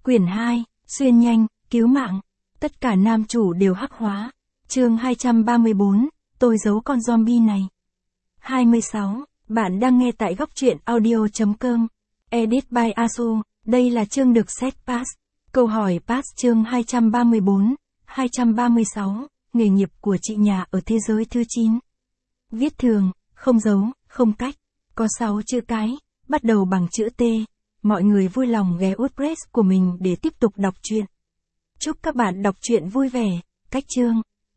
Quyển 2, xuyên nhanh, cứu mạng. Tất cả nam chủ đều hắc hóa. Chương 234, tôi giấu con zombie này. 26. Bạn đang nghe tại góc truyện audio.com. Edit by Asu. Đây là chương được set pass. Câu hỏi pass chương 234, 236. Nghề nghiệp của chị nhà ở thế giới thứ 9. Viết thường, không dấu, không cách. Có 6 chữ cái, bắt đầu bằng chữ T. Mọi người vui lòng ghé WordPress của mình để tiếp tục đọc truyện. Chúc các bạn đọc truyện vui vẻ. Cách chương.